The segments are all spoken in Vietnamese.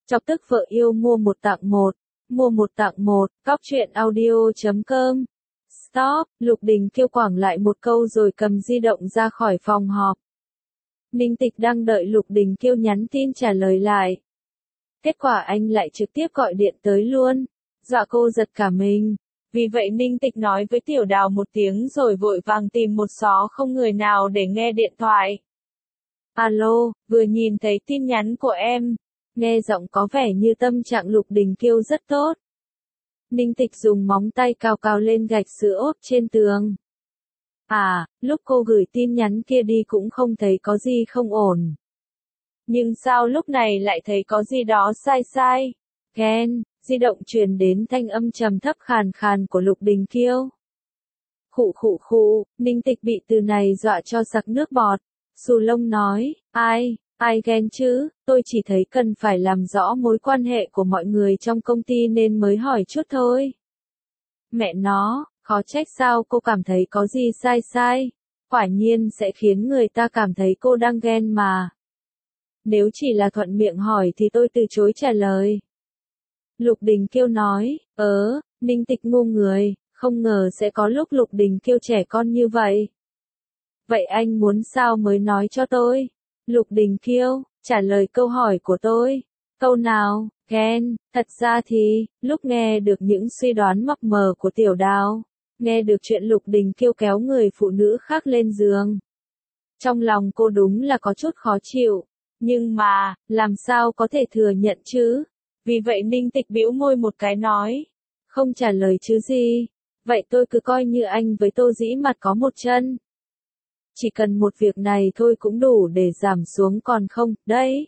Chọc tức vợ yêu mua một tặng một. Mua một tặng một, cóc truyện audio.com. Stop, Lục Đình kêu quảng lại một câu rồi cầm di động ra khỏi phòng họp. Ninh Tịch đang đợi Lục Đình kêu nhắn tin trả lời lại. Kết quả anh lại trực tiếp gọi điện tới luôn. Dọa cô giật cả mình. Vì vậy Ninh Tịch nói với Tiểu Đào một tiếng rồi vội vàng tìm một xó không người nào để nghe điện thoại. Alo, vừa nhìn thấy tin nhắn của em. Nghe giọng có vẻ như tâm trạng Lục Đình Kiêu rất tốt. Ninh Tịch dùng móng tay cào cào lên gạch sữa ốp trên tường. À, lúc cô gửi tin nhắn kia đi cũng không thấy có gì không ổn. Nhưng sao lúc này lại thấy có gì đó sai sai? Ghen, di động truyền đến thanh âm trầm thấp khàn khàn của Lục Đình Kiêu. Khụ khụ khụ, Ninh Tịch bị từ này dọa cho sặc nước bọt. Xù lông nói, ai ghen chứ, tôi chỉ thấy cần phải làm rõ mối quan hệ của mọi người trong công ty nên mới hỏi chút thôi. Mẹ nó, khó trách sao cô cảm thấy có gì sai sai, quả nhiên sẽ khiến người ta cảm thấy cô đang ghen mà. Nếu chỉ là thuận miệng hỏi thì tôi từ chối trả lời. Lục Đình Kiêu nói, Ninh Tịch ngu người, không ngờ sẽ có lúc Lục Đình Kiêu trẻ con như vậy. Vậy anh muốn sao mới nói cho tôi? Lục Đình Kiêu, trả lời câu hỏi của tôi. Câu nào, ghen, thật ra thì, lúc nghe được những suy đoán mập mờ của Tiểu Đào, nghe được chuyện Lục Đình Kiêu kéo người phụ nữ khác lên giường. Trong lòng cô đúng là có chút khó chịu, nhưng mà, làm sao có thể thừa nhận chứ? Vì vậy Ninh Tịch bĩu môi một cái nói, không trả lời chứ gì, vậy tôi cứ coi như anh với Tô Dĩ Mặt có một chân. Chỉ cần một việc này thôi cũng đủ để giảm xuống còn không, đấy.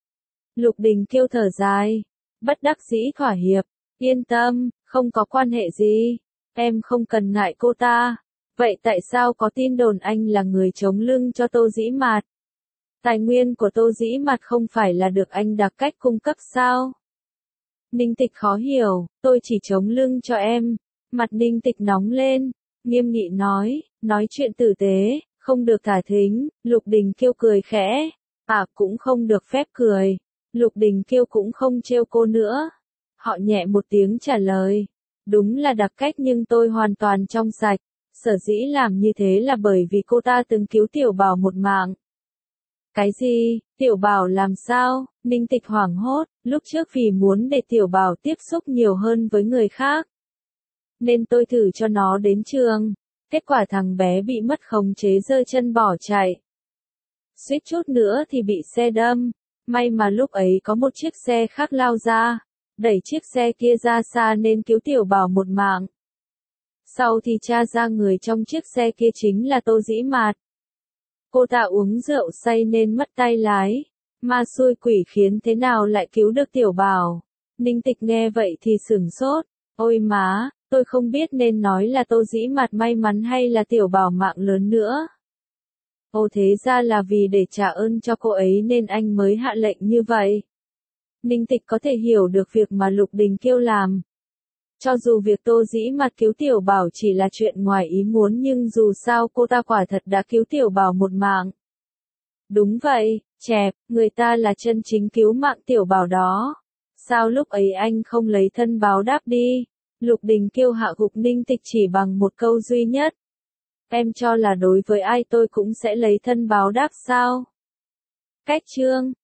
Lục Đình Kiêu thở dài, bất đắc dĩ thỏa hiệp, yên tâm, không có quan hệ gì, em không cần ngại cô ta. Vậy tại sao có tin đồn anh là người chống lưng cho Tô Dĩ Mạt? Tài nguyên của Tô Dĩ Mạt không phải là được anh đặc cách cung cấp sao? Ninh Tịch khó hiểu, tôi chỉ chống lưng cho em. Mặt Ninh Tịch nóng lên, nghiêm nghị nói chuyện tử tế, không được thả thính. Lục Đình Kiêu cười khẽ, cũng không được phép cười. Lục Đình Kiêu cũng không trêu cô nữa. Họ nhẹ một tiếng trả lời, đúng là đặc cách nhưng tôi hoàn toàn trong sạch. Sở dĩ làm như thế là bởi vì cô ta từng cứu Tiểu Bảo một mạng. Cái gì, Tiểu Bảo làm sao? Ninh Tịch hoảng hốt, lúc trước vì muốn để Tiểu Bảo tiếp xúc nhiều hơn với người khác, nên tôi thử cho nó đến trường. Kết quả thằng bé bị mất khống chế giơ chân bỏ chạy. Suýt chút nữa thì bị xe đâm. May mà lúc ấy có một chiếc xe khác lao ra, đẩy chiếc xe kia ra xa nên cứu Tiểu Bảo một mạng. Sau thì tra ra người trong chiếc xe kia chính là Tô Dĩ Mạt. Cô ta uống rượu say nên mất tay lái. Ma xui quỷ khiến thế nào lại cứu được Tiểu Bảo? Ninh Tịch nghe vậy thì sửng sốt. Ôi má, tôi không biết nên nói là Tô Dĩ Mạt may mắn hay là Tiểu Bảo mạng lớn nữa. Ồ thế ra là vì để trả ơn cho cô ấy nên anh mới hạ lệnh như vậy. Ninh Tịch có thể hiểu được việc mà Lục Đình Kiêu làm. Cho dù việc Tô Dĩ Mạt cứu Tiểu Bảo chỉ là chuyện ngoài ý muốn nhưng dù sao cô ta quả thật đã cứu Tiểu Bảo một mạng. Đúng vậy, chẹp, người ta là chân chính cứu mạng Tiểu Bảo đó. Sao lúc ấy anh không lấy thân báo đáp đi? Lục Đình Kiêu hạ gục Ninh Tịch chỉ bằng một câu duy nhất. Em cho là đối với ai tôi cũng sẽ lấy thân báo đáp sao? Cách chương